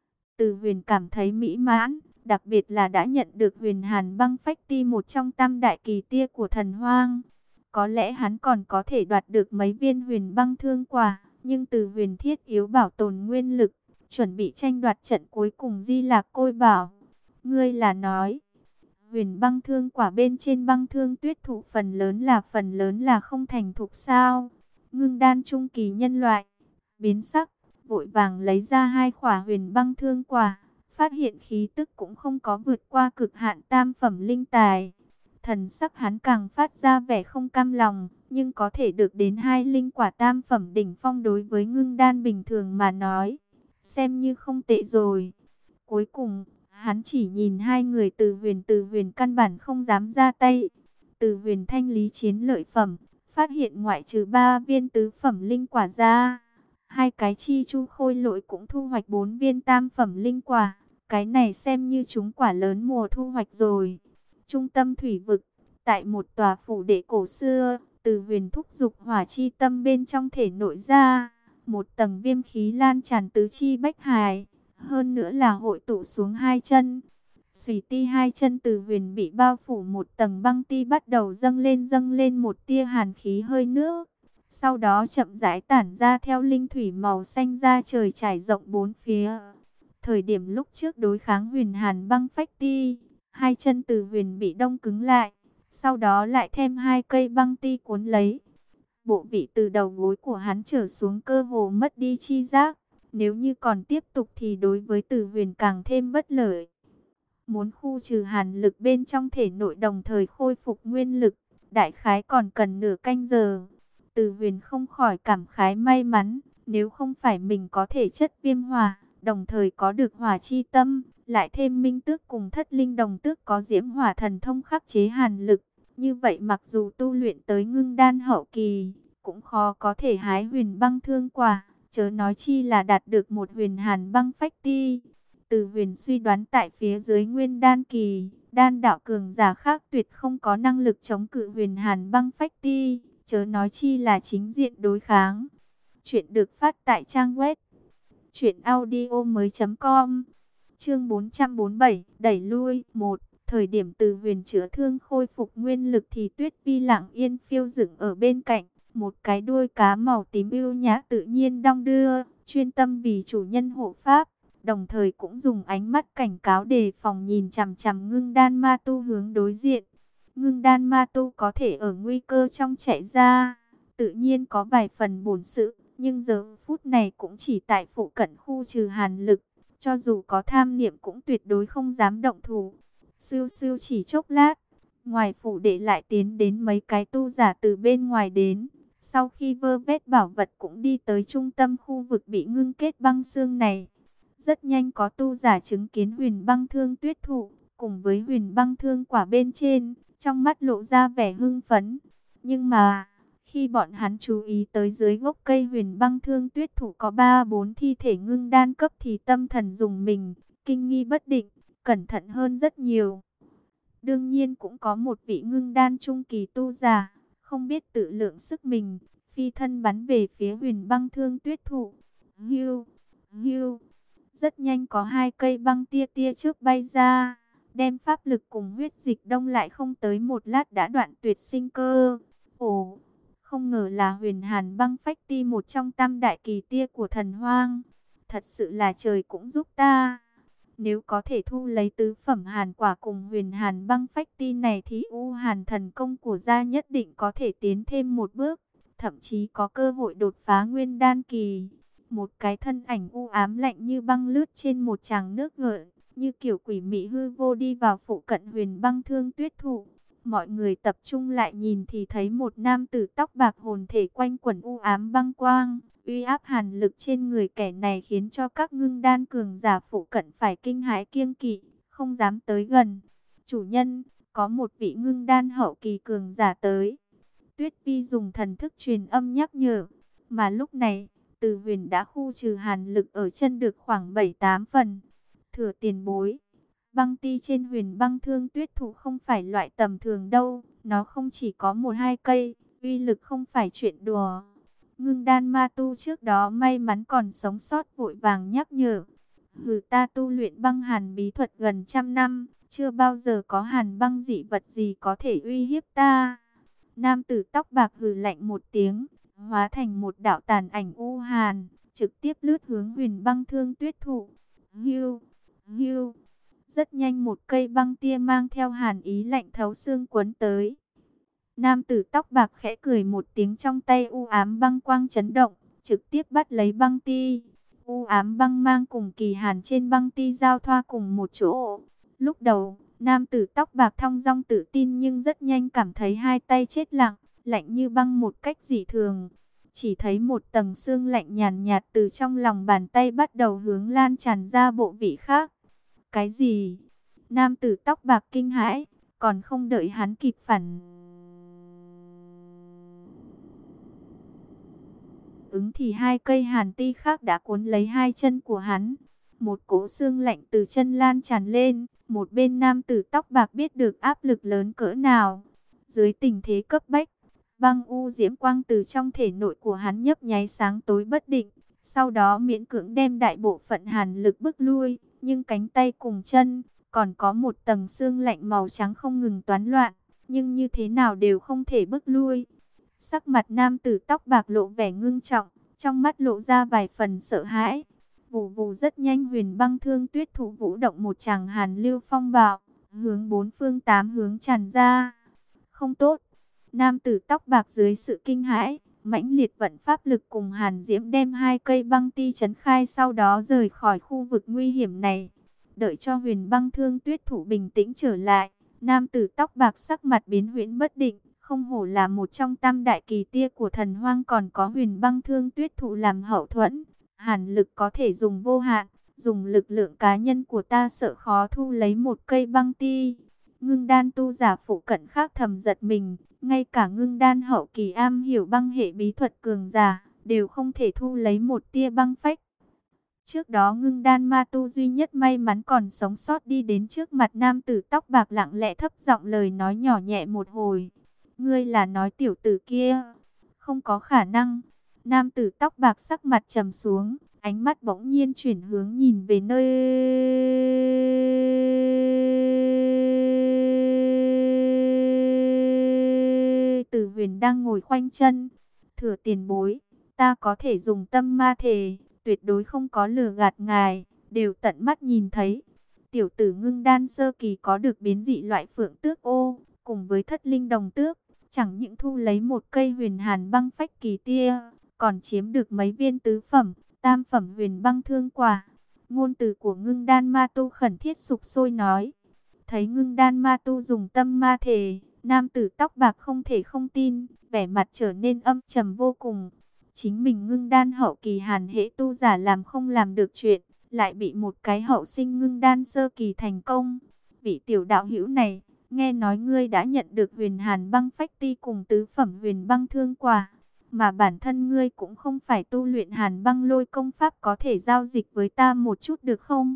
A: Từ Huyền cảm thấy mỹ mãn, đặc biệt là đã nhận được huyền hàn băng phách ti, một trong tam đại kỳ tia của thần hoang. Có lẽ hắn còn có thể đoạt được mấy viên huyền băng thương quả, nhưng Từ Huyền thiết yếu bảo tồn nguyên lực, chuẩn bị tranh đoạt trận cuối cùng Di Lạc Côi Bảo. Ngươi là nói, huyền băng thương quả bên trên băng thương tuyết thụ phần lớn là phần lớn là không thành thục sao? Ngưng đan trung kỳ nhân loại biến sắc, vội vàng lấy ra hai quả huyền băng thương quả, phát hiện khí tức cũng không có vượt qua cực hạn tam phẩm linh tài. Thần sắc hắn càng phát ra vẻ không cam lòng, nhưng có thể được đến hai linh quả tam phẩm đỉnh phong đối với ngưng đan bình thường mà nói, xem như không tệ rồi. Cuối cùng, hắn chỉ nhìn hai người Từ Huyền Từ Huyền căn bản không dám ra tay. Từ Huyền thanh lý chiến lợi phẩm, phát hiện ngoại trừ ba viên tứ phẩm linh quả ra, hai cái chi chu khôi lỗi cũng thu hoạch bốn viên tam phẩm linh quả. Cái này xem như chúng quả lớn mùa thu hoạch rồi. Trung tâm thủy vực, tại một tòa phủ đệ cổ xưa, Từ Huyền thúc giục hỏa chi tâm bên trong thể nội ra, một tầng viêm khí lan tràn tứ chi bách hài, hơn nữa là hội tụ xuống hai chân. Xùy ti hai chân Từ Huyền bị bao phủ một tầng băng ti, bắt đầu dâng lên dâng lên một tia hàn khí hơi nước, sau đó chậm rãi tản ra theo linh thủy màu xanh ra trời trải rộng bốn phía. Thời điểm lúc trước đối kháng huyền hàn băng phách ti, hai chân Từ Huyền bị đông cứng lại, sau đó lại thêm hai cây băng ti cuốn lấy. Bộ vị từ đầu gối của hắn trở xuống cơ hồ mất đi chi giác. Nếu như còn tiếp tục thì đối với Từ Huyền càng thêm bất lợi. Muốn khu trừ hàn lực bên trong thể nội đồng thời khôi phục nguyên lực, đại khái còn cần nửa canh giờ. Từ Huyền không khỏi cảm khái may mắn, nếu không phải mình có thể chất viêm hỏa, đồng thời có được hỏa chi tâm, lại thêm minh tước cùng thất linh đồng tước có diễm hỏa thần thông khắc chế hàn lực, như vậy mặc dù tu luyện tới ngưng đan hậu kỳ, cũng khó có thể hái huyền băng thương quả, chớ nói chi là đạt được một huyền hàn băng phách ti. Từ Huyền suy đoán tại phía dưới nguyên đan kỳ, đan đạo cường giả khác tuyệt không có năng lực chống cự huyền hàn băng phách ti, chớ nói chi là chính diện đối kháng. Chuyện được phát tại trang web truyện audio mới chấm com. Chương bốn trăm bốn mươi bảy, đẩy lui. Một, thời điểm Từ Huyền chữa thương khôi phục nguyên lực thì Tuyết Vi lặng yên phiêu dựng ở bên cạnh, một cái đuôi cá màu tím ưu nhã tự nhiên đong đưa, chuyên tâm vì chủ nhân hộ pháp, đồng thời cũng dùng ánh mắt cảnh cáo đề phòng nhìn chằm chằm ngưng đan ma tu hướng đối diện. Ngưng đan ma tu có thể ở nguy cơ trong chạy ra, tự nhiên có vài phần bổn sự, nhưng giờ phút này cũng chỉ tại phụ cận khu trừ hàn lực, cho dù có tham niệm cũng tuyệt đối không dám động thủ. Siêu siêu chỉ chốc lát, ngoài phủ đệ lại tiến đến mấy cái tu giả từ bên ngoài đến. Sau khi vơ vét bảo vật cũng đi tới trung tâm khu vực bị ngưng kết băng xương này. Rất nhanh có tu giả chứng kiến huyền băng thương tuyết thụ, cùng với huyền băng thương quả bên trên, trong mắt lộ ra vẻ hưng phấn. Nhưng mà, khi bọn hắn chú ý tới dưới gốc cây huyền băng thương tuyết thụ có ba bốn thi thể ngưng đan cấp thì tâm thần rùng mình, kinh nghi bất định, cẩn thận hơn rất nhiều. Đương nhiên cũng có một vị ngưng đan trung kỳ tu giả, không biết tự lượng sức mình, phi thân bắn về phía Huyền Băng Thương Tuyết thụ. Hưu, hưu, rất nhanh có hai cây băng tia tia trước bay ra, đem pháp lực cùng huyết dịch đông lại, không tới một lát đã đoạn tuyệt sinh cơ. Ồ, không ngờ là Huyền Hàn Băng Phách Ti, một trong tam đại kỳ tia của thần hoang. Thật sự là trời cũng giúp ta. Nếu có thể thu lấy tứ phẩm hàn quả cùng Huyền Hàn Băng Phách Ti này thì U Hàn thần công của gia nhất định có thể tiến thêm một bước, thậm chí có cơ hội đột phá nguyên đan kỳ. Một cái thân ảnh u ám lạnh như băng lướt trên một tràng nước gợn, như kiểu quỷ mị hư vô đi vào phụ cận Huyền Băng Thương Tuyết thụ. Mọi người tập trung lại nhìn thì thấy một nam tử tóc bạc hồn thể quanh quẩn u ám băng quang. Uy áp hàn lực trên người kẻ này khiến cho các ngưng đan cường giả phụ cận phải kinh hãi kiêng kỵ, không dám tới gần. Chủ nhân, có một vị ngưng đan hậu kỳ cường giả tới. Tuyết Vi dùng thần thức truyền âm nhắc nhở, mà lúc này, Từ Huyền đã khu trừ hàn lực ở chân được khoảng bảy tám phần. Thừa tiền bối, băng ti trên Huyền Băng Thương Tuyết thụ không phải loại tầm thường đâu, nó không chỉ có một hai cây, uy lực không phải chuyện đùa. Ngưng đan ma tu trước đó may mắn còn sống sót vội vàng nhắc nhở. Hừ, ta tu luyện băng hàn bí thuật gần trăm năm, chưa bao giờ có hàn băng dị vật gì có thể uy hiếp ta. Nam tử tóc bạc hừ lạnh một tiếng, hóa thành một đạo tàn ảnh u hàn, trực tiếp lướt hướng Huyền Băng Thương Tuyết thụ. Hưu, hưu, rất nhanh một cây băng tia mang theo hàn ý lạnh thấu xương cuốn tới. Nam tử tóc bạc khẽ cười một tiếng, trong tay u ám băng quang chấn động, trực tiếp bắt lấy băng ti. U ám băng mang cùng kỳ hàn trên băng ti giao thoa cùng một chỗ. Lúc đầu, nam tử tóc bạc thong dong tự tin, nhưng rất nhanh cảm thấy hai tay chết lặng, lạnh như băng một cách dị thường. Chỉ thấy một tầng sương lạnh nhàn nhạt từ trong lòng bàn tay bắt đầu hướng lan tràn ra bộ vị khác. Cái gì? Nam tử tóc bạc kinh hãi, còn không đợi hắn kịp phản ứng thì hai cây hàn ti khác đã cuốn lấy hai chân của hắn. Một cỗ xương lạnh từ chân lan tràn lên, một bên nam tử tóc bạc biết được áp lực lớn cỡ nào. Dưới tình thế cấp bách, băng u diễm quang từ trong thể nội của hắn nhấp nháy sáng tối bất định, sau đó miễn cưỡng đem đại bộ phận hàn lực bức lui, nhưng cánh tay cùng chân còn có một tầng xương lạnh màu trắng không ngừng toán loạn, nhưng như thế nào đều không thể bức lui. Sắc mặt nam tử tóc bạc lộ vẻ ngưng trọng, trong mắt lộ ra vài phần sợ hãi. Vù vù, rất nhanh Huyền Băng Thương Tuyết thụ vũ động một tràng hàn lưu phong bạo, hướng bốn phương tám hướng tràn ra. Không tốt! Nam tử tóc bạc dưới sự kinh hãi, mãnh liệt vận pháp lực cùng hàn diễm đem hai cây băng ti trấn khai, sau đó rời khỏi khu vực nguy hiểm này. Đợi cho Huyền Băng Thương Tuyết thụ bình tĩnh trở lại, nam tử tóc bạc sắc mặt biến huyễn bất định. Không hổ là một trong tam đại kỳ tia của thần hoang, còn có Huyền Băng Thương Tuyết thụ làm hậu thuẫn. Hàn lực có thể dùng vô hạn, dùng lực lượng cá nhân của ta sợ khó thu lấy một cây băng ti. Ngưng đan tu giả phụ cận khác thầm giật mình, ngay cả ngưng đan hậu kỳ am hiểu băng hệ bí thuật cường giả, đều không thể thu lấy một tia băng phách. Trước đó ngưng đan ma tu duy nhất may mắn còn sống sót đi đến trước mặt nam tử tóc bạc, lặng lẽ thấp giọng lời nói nhỏ nhẹ một hồi. Ngươi là nói tiểu tử kia? Không có khả năng. Nam tử tóc bạc sắc mặt trầm xuống, ánh mắt bỗng nhiên chuyển hướng nhìn về nơi Từ Huyền đang ngồi khoanh chân. Thừa tiền bối, ta có thể dùng tâm ma thể, tuyệt đối không có lừa gạt ngài, đều tận mắt nhìn thấy. Tiểu tử ngưng đan sơ kỳ có được biến dị loại phượng tước ô, cùng với thất linh đồng tước, chẳng những thu lấy một cây Huyền Hàn Băng Phách kỳ tia, còn chiếm được mấy viên tứ phẩm, tam phẩm Huyền Băng Thương quả. Ngôn từ của ngưng đan ma tu khẩn thiết sục sôi nói. Thấy ngưng đan ma tu dùng tâm ma thể, nam tử tóc bạc không thể không tin, vẻ mặt trở nên âm trầm vô cùng. Chính mình ngưng đan hậu kỳ hàn hệ tu giả làm không làm được chuyện, lại bị một cái hậu sinh ngưng đan sơ kỳ thành công. Vị tiểu đạo hữu này, nghe nói ngươi đã nhận được Huyền Hàn Băng Phách Ti cùng tứ phẩm Huyền Băng Thương quả, mà bản thân ngươi cũng không phải tu luyện Hàn Băng Lôi công pháp, có thể giao dịch với ta một chút được không?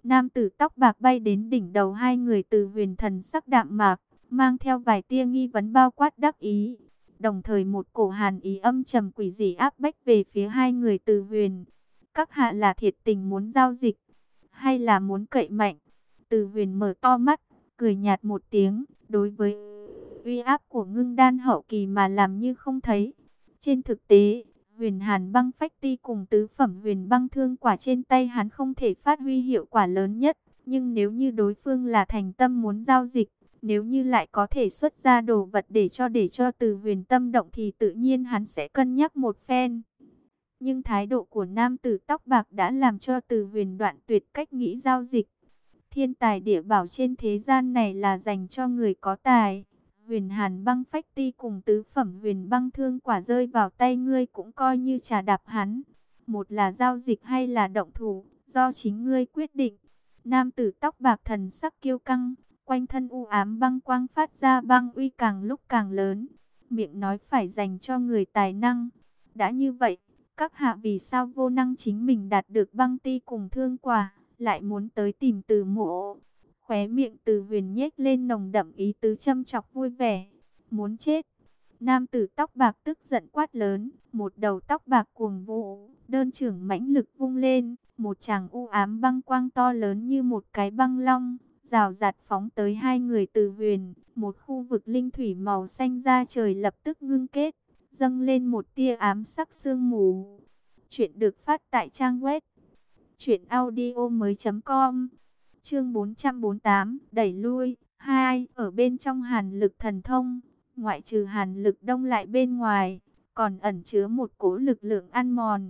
A: Nam tử tóc bạc bay đến đỉnh đầu hai người Từ Huyền, thần sắc đạm mạc, mang theo vài tia nghi vấn bao quát đắc ý. Đồng thời một cổ hàn ý âm trầm quỷ dị áp bách về phía hai người Từ Huyền. Các hạ là thiệt tình muốn giao dịch, hay là muốn cậy mạnh? Từ Huyền mở to mắt, cười nhạt một tiếng, đối với uy áp của ngưng đan hậu kỳ mà làm như không thấy. Trên thực tế, Huyền Hàn băng phách ti cùng tứ phẩm huyền băng thương quả trên tay hắn không thể phát huy hiệu quả lớn nhất. Nhưng nếu như đối phương là thành tâm muốn giao dịch, nếu như lại có thể xuất ra đồ vật để cho để cho Từ Huyền tâm động thì tự nhiên hắn sẽ cân nhắc một phen. Nhưng thái độ của nam tử tóc bạc đã làm cho Từ Huyền đoạn tuyệt cách nghĩ giao dịch. Thiên tài địa bảo trên thế gian này là dành cho người có tài. Huyền Hàn băng phách ti cùng tứ phẩm huyền băng thương quả rơi vào tay ngươi cũng coi như trà đạp hắn. Một là giao dịch hay là động thủ, do chính ngươi quyết định. Nam tử tóc bạc thần sắc kiêu căng, quanh thân u ám băng quang phát ra băng uy càng lúc càng lớn. Miệng nói phải dành cho người tài năng. Đã như vậy, các hạ vì sao vô năng chính mình đạt được băng ti cùng thương quả, lại muốn tới tìm Từ Mộ? Khóe miệng Từ Huyền nhếch lên nồng đậm ý tứ châm chọc vui vẻ. Muốn chết? Nam tử tóc bạc tức giận quát lớn, một đầu tóc bạc cuồng vũ, đơn trưởng mãnh lực vung lên, một tràng u ám băng quang to lớn như một cái băng long, rào rạt phóng tới hai người Từ Huyền. Một khu vực linh thủy màu xanh da trời lập tức ngưng kết, dâng lên một tia ám sắc sương mù. Chuyện được phát tại trang web truyện audio mới chấm com. Chương bốn trăm bốn mươi tám, đẩy lui. Hai, ở bên trong hàn lực thần thông, ngoại trừ hàn lực đông lại bên ngoài, còn ẩn chứa một cỗ lực lượng ăn mòn.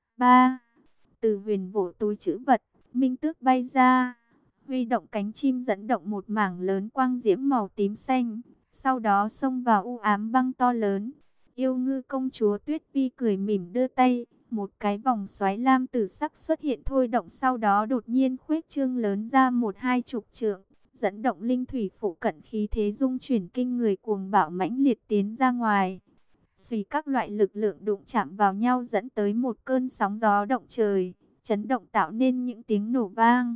A: Ba, Từ Huyền vỗ túi trữ vật, minh tước bay ra, huy động cánh chim dẫn động một mảng lớn quang diễm màu tím xanh, sau đó xông vào u ám băng to lớn. Yêu ngư công chúa Tuyết Vi cười mỉm đưa tay, một cái vòng xoáy lam tử sắc xuất hiện thôi động, sau đó đột nhiên khuếch trương lớn ra một hai chục trượng, dẫn động linh thủy phụ cận khí thế dung chuyển kinh người cuồng bạo mãnh liệt tiến ra ngoài. Suy các loại lực lượng đụng chạm vào nhau dẫn tới một cơn sóng gió động trời, chấn động tạo nên những tiếng nổ vang.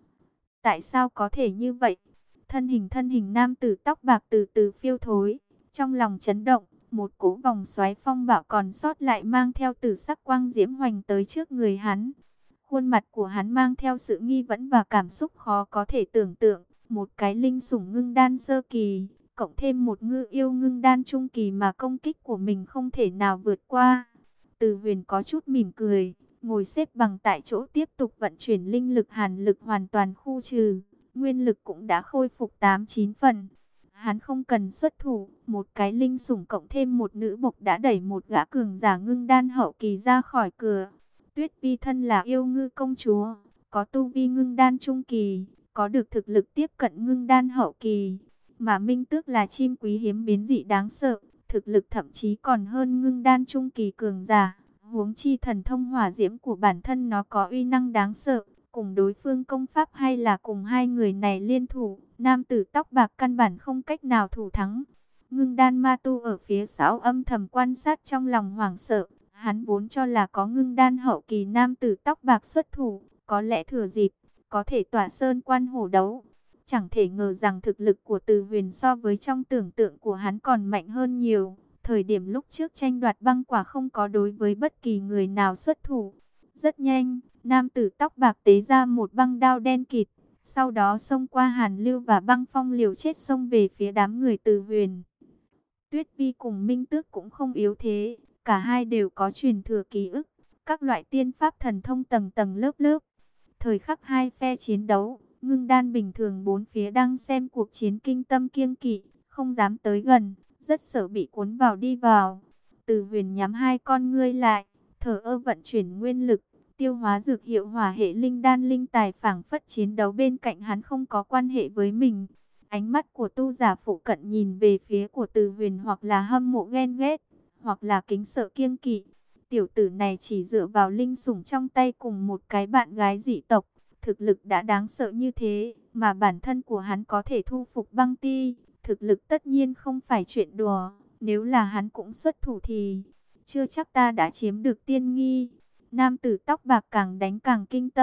A: Tại sao có thể như vậy? Thân hình thân hình nam tử tóc bạc từ từ phiêu thối, trong lòng chấn động. Một cỗ vòng xoáy phong bạo còn sót lại mang theo tử sắc quang diễm hoành tới trước người hắn. Khuôn mặt của hắn mang theo sự nghi vấn và cảm xúc khó có thể tưởng tượng. Một cái linh sủng ngưng đan sơ kỳ, cộng thêm một ngư yêu ngưng đan trung kỳ mà công kích của mình không thể nào vượt qua. Từ Huyền có chút mỉm cười, ngồi xếp bằng tại chỗ tiếp tục vận chuyển linh lực, hàn lực hoàn toàn khu trừ. Nguyên lực cũng đã khôi phục tám chín phần. Hắn không cần xuất thủ, một cái linh sủng cộng thêm một nữ bộc đã đẩy một gã cường giả ngưng đan hậu kỳ ra khỏi cửa. Tuyết Vi thân là yêu ngư công chúa, có tu vi ngưng đan trung kỳ, có được thực lực tiếp cận ngưng đan hậu kỳ. Mà Minh Tước là chim quý hiếm biến dị đáng sợ, thực lực thậm chí còn hơn ngưng đan trung kỳ cường giả. Huống chi thần thông hỏa diễm của bản thân nó có uy năng đáng sợ. Cùng đối phương công pháp hay là cùng hai người này liên thủ, nam tử tóc bạc căn bản không cách nào thủ thắng. Ngưng đan ma tu ở phía sau âm thầm quan sát, trong lòng hoảng sợ. Hắn vốn cho là có ngưng đan hậu kỳ nam tử tóc bạc xuất thủ, có lẽ thừa dịp, có thể tỏa sơn quan hổ đấu. Chẳng thể ngờ rằng thực lực của Từ Huyền so với trong tưởng tượng của hắn còn mạnh hơn nhiều. Thời điểm lúc trước tranh đoạt băng quả không có đối với bất kỳ người nào xuất thủ. Rất nhanh, nam tử tóc bạc tế ra một băng đao đen kịt, sau đó xông qua hàn lưu và băng phong liều chết xông về phía đám người Từ Huyền. Tuyết Vi cùng Minh Tước cũng không yếu thế, cả hai đều có truyền thừa ký ức, các loại tiên pháp thần thông tầng tầng lớp lớp. Thời khắc hai phe chiến đấu, ngưng đan bình thường bốn phía đang xem cuộc chiến kinh tâm kiêng kỵ, không dám tới gần, rất sợ bị cuốn vào đi vào. Từ Huyền nhắm hai con ngươi lại, thở ơ vận chuyển nguyên lực, tiêu hóa dược hiệu hỏa hệ linh đan linh tài, phảng phất chiến đấu bên cạnh hắn không có quan hệ với mình. Ánh mắt của tu giả phụ cận nhìn về phía của Từ Huyền hoặc là hâm mộ ghen ghét, hoặc là kính sợ kiêng kỵ. Tiểu tử này chỉ dựa vào linh sủng trong tay cùng một cái bạn gái dị tộc, thực lực đã đáng sợ như thế, mà bản thân của hắn có thể thu phục băng ti, thực lực tất nhiên không phải chuyện đùa. Nếu là hắn cũng xuất thủ thì chưa chắc ta đã chiếm được tiên nghi. Nam tử tóc bạc càng đánh càng kinh tâm,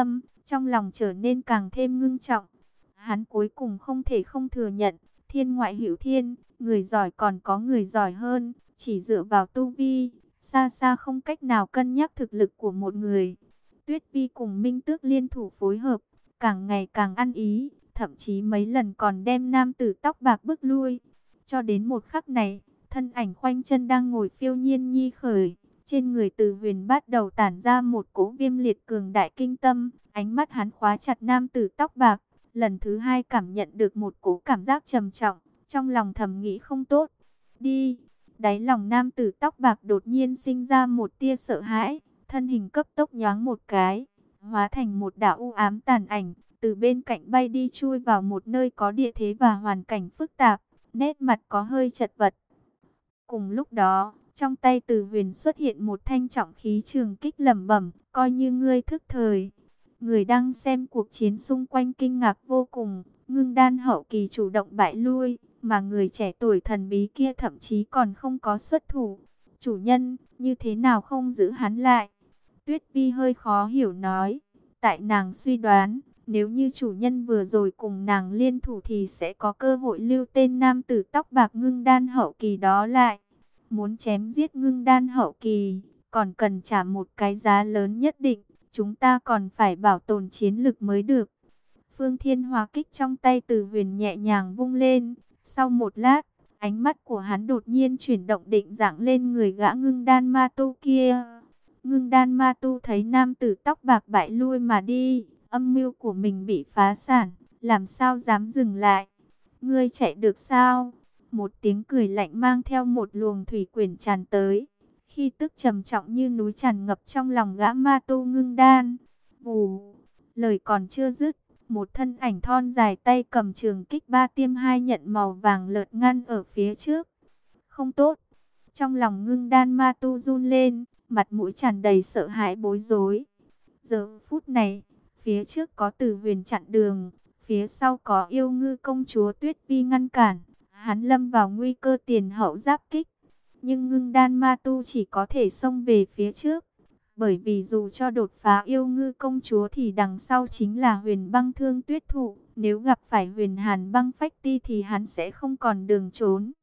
A: trong lòng trở nên càng thêm ngưng trọng. Hắn cuối cùng không thể không thừa nhận, thiên ngoại hữu thiên, người giỏi còn có người giỏi hơn, chỉ dựa vào tu vi, xa xa không cách nào cân nhắc thực lực của một người. Tuyết Vi cùng Minh Tước liên thủ phối hợp, càng ngày càng ăn ý, thậm chí mấy lần còn đem nam tử tóc bạc bức lui. Cho đến một khắc này, thân ảnh khoanh chân đang ngồi phiêu nhiên nhi khởi, trên người Từ Huyền bắt đầu tản ra một cỗ viêm liệt cường đại kinh tâm, ánh mắt hắn khóa chặt nam tử tóc bạc, lần thứ hai cảm nhận được một cỗ cảm giác trầm trọng, trong lòng thầm nghĩ không tốt. Đi, đáy lòng nam tử tóc bạc đột nhiên sinh ra một tia sợ hãi, thân hình cấp tốc nhoáng một cái, hóa thành một đạo u ám tàn ảnh, từ bên cạnh bay đi chui vào một nơi có địa thế và hoàn cảnh phức tạp, nét mặt có hơi chật vật. Cùng lúc đó, trong tay Từ Huyền xuất hiện một thanh trọng khí trường kích lẩm bẩm, coi như ngươi thức thời. Người đang xem cuộc chiến xung quanh kinh ngạc vô cùng, ngưng đan hậu kỳ chủ động bại lui, mà người trẻ tuổi thần bí kia thậm chí còn không có xuất thủ. Chủ nhân, như thế nào không giữ hắn lại? Tuyết Vi hơi khó hiểu nói, tại nàng suy đoán, nếu như chủ nhân vừa rồi cùng nàng liên thủ thì sẽ có cơ hội lưu tên nam tử tóc bạc ngưng đan hậu kỳ đó lại. Muốn chém giết ngưng đan hậu kỳ, còn cần trả một cái giá lớn nhất định, chúng ta còn phải bảo tồn chiến lực mới được. Phương Thiên Hỏa kích trong tay Từ Huyền nhẹ nhàng vung lên, sau một lát, ánh mắt của hắn đột nhiên chuyển động định dạng lên người gã ngưng đan ma tu kia. Ngưng đan ma tu thấy nam tử tóc bạc bại lui mà đi, âm mưu của mình bị phá sản, làm sao dám dừng lại. Ngươi chạy được sao? Một tiếng cười lạnh mang theo một luồng thủy quyển tràn tới, khi tức trầm trọng như núi tràn ngập trong lòng gã ma tu ngưng đan. Vù, lời còn chưa dứt, một thân ảnh thon dài tay cầm trường kích ba tiêm hai nhận màu vàng lợt ngăn ở phía trước. Không tốt, trong lòng ngưng đan ma tu run lên, mặt mũi tràn đầy sợ hãi bối rối. Giờ phút này, phía trước có Từ Huyền chặn đường, phía sau có Yêu Ngư công chúa Tuyết Vi ngăn cản, hắn lâm vào nguy cơ tiền hậu giáp kích. Nhưng ngưng đan ma tu chỉ có thể xông về phía trước, bởi vì dù cho đột phá Yêu Ngư công chúa thì đằng sau chính là Huyền Băng Thương Tuyết Thụ, nếu gặp phải Huyền Hàn Băng Phách Ti thì hắn sẽ không còn đường trốn.